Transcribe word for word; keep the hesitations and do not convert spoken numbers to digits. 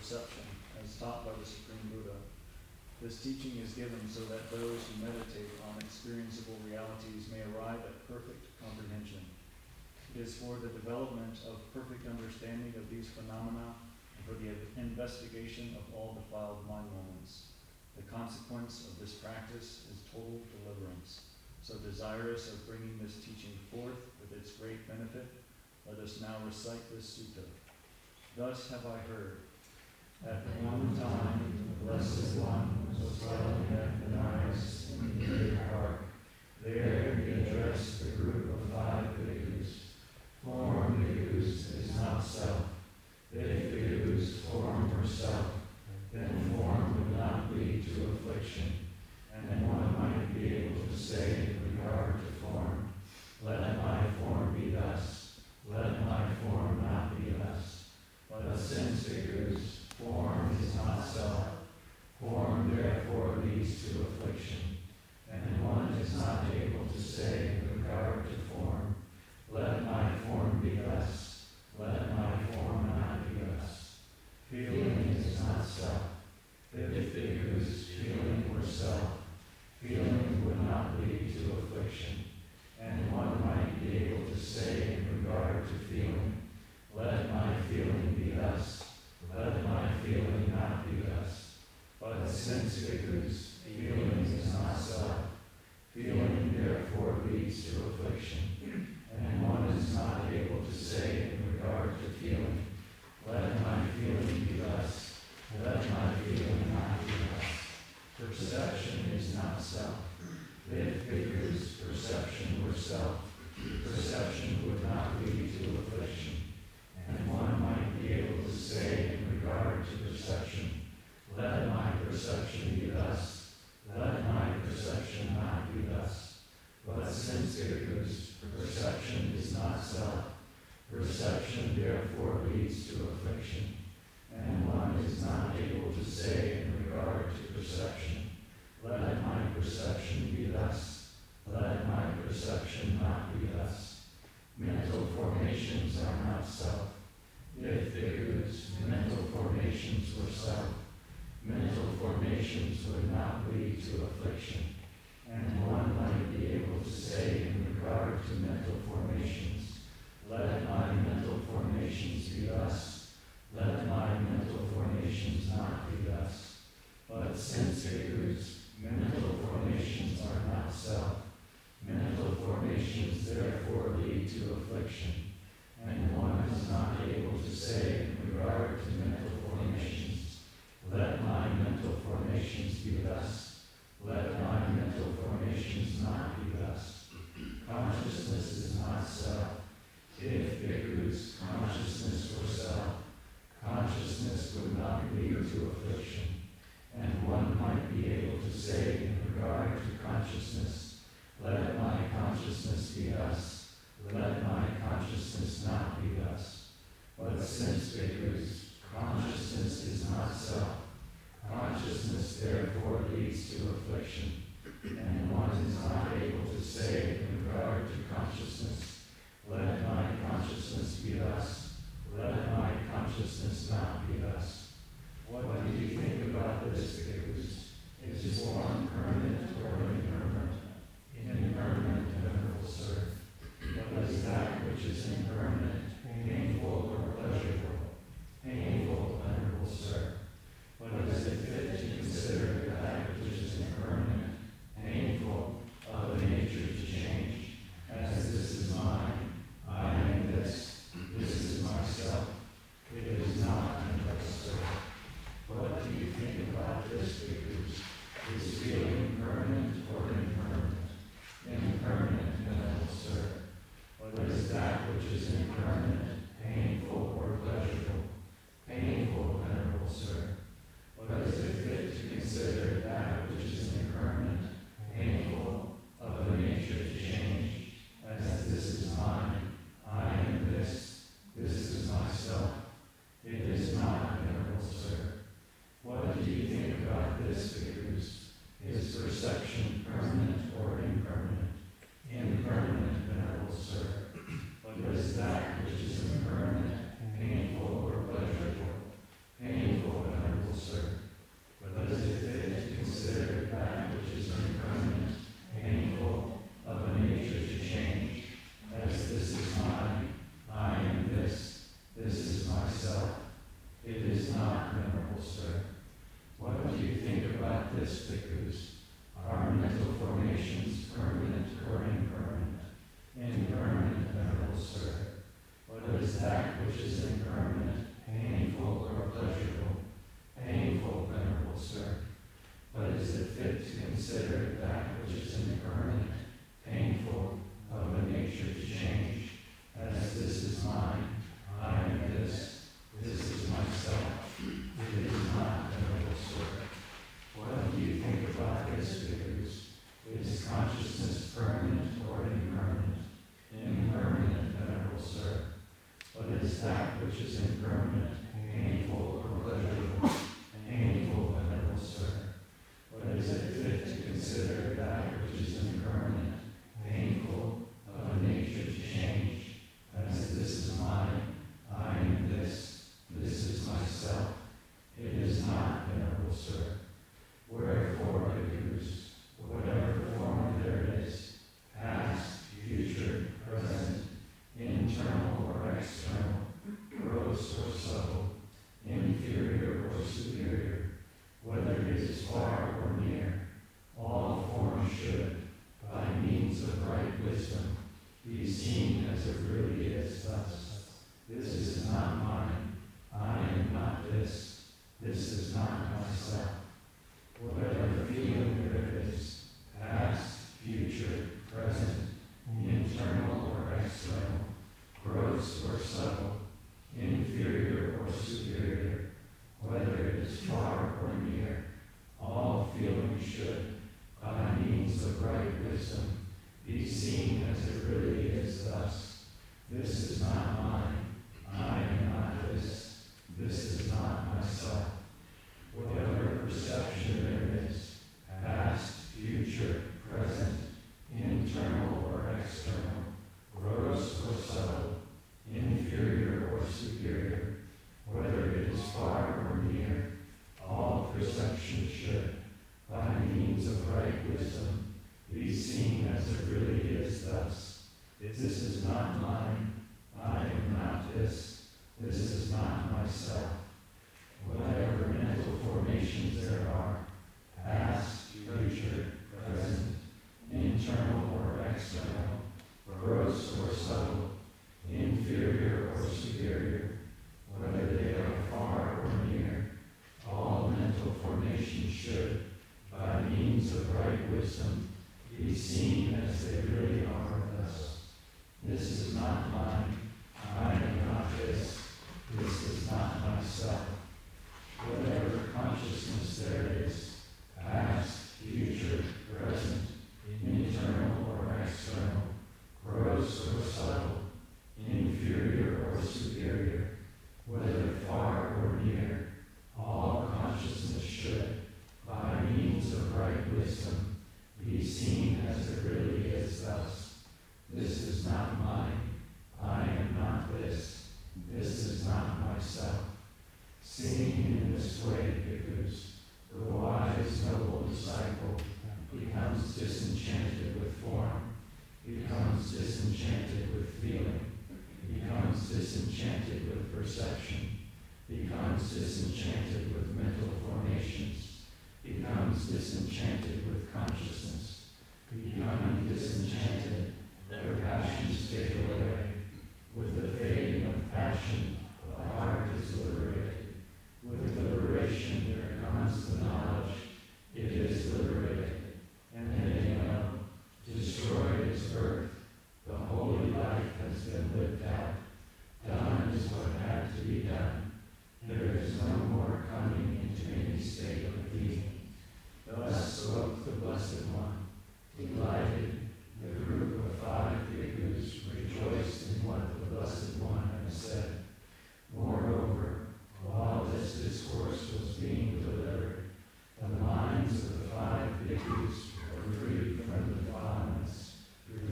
perception, as taught by the Supreme Buddha. This teaching is given so that those who meditate on experienceable realities may arrive at perfect comprehension. It is for the development of perfect understanding of these phenomena and for the investigation of all defiled mind moments. The consequence of this practice is total deliverance. So desirous of bringing this teaching forth with its great benefit, let us now recite this sutta. Thus have I heard. At one time, the Blessed One was dwelling at Benares in the great park. There he addressed the group of five bhikkhus. Form, bhikkhus, is not self. If bhikkhus form or self, then form would not lead to affliction. And one might be able to say in regard to form, let my form be thus, let my form not be thus. But since bhikkhus, form is not self, form therefore leads to affliction, and one is not able to say in regard to form, let my form be thus, let my form not be thus. Feeling is not self. If bhikkhus feeling were self, feeling would not lead to affliction, and one might be able to say in regard to feeling, let my feeling be thus, let my feeling not be thus. But since bhikkhus, feeling is not self, feeling therefore leads to affliction, and one is not able to say in regard to feeling, let my feeling be thus, let my feeling not be thus. Perception is not self. If bhikkhus' perception were self, perception would not lead to affliction, and one might be able to say in regard to perception, let my perception be thus, let my perception not be thus. But since bhikkhus' perception is not self, perception therefore leads to affliction, and one is not able to say in regard to perception, let my perception be thus, let my perception not be thus. Mental formations are not self. If bhikkhus' mental formations were self, mental formations would not lead to affliction, and one might be able to say in regard to mental formations, let my mental formations be thus, let my mental formations not be thus. But since bhikkhus' mental formations are not self, mental formations therefore lead to affliction, and one is not able to say in regard to mental formations, let my mental formations be thus, let my be seen as it really is thus. This is not mine, I am not this, this is not myself. Whatever feeling there is, past, future, present, internal or external, gross or subtle, inferior or superior, whether it is far or near, all feelings should, by means of right wisdom, be seen as it really is thus. This is not mine, I am not this, this is not myself. Whatever perception there is, past, future, present, internal or external, gross or subtle, inferior or superior, whether it is far or near, all perception should, by means of right wisdom, be seen as it really is thus. This is not mine, I am not this, this is not myself. Whatever mental formations there are, past, future, present, internal or external, gross or subtle, inferior or superior, whether they are far or near, all mental formations should, by means of right wisdom, be seen as they really are thus. This is not mine, I am not this, this is not myself. Whatever consciousness there is, past, future, present, internal or external, gross or subtle, inferior or superior, whether far or near, all consciousness should, by means of right wisdom, be seen as it really is thus. This is not mine, I am not this, this is not myself. Seeing in this way, bhikkhus, the wise, noble disciple becomes disenchanted with form, becomes disenchanted with feeling, becomes disenchanted with perception, becomes disenchanted with mental formations, becomes disenchanted with consciousness.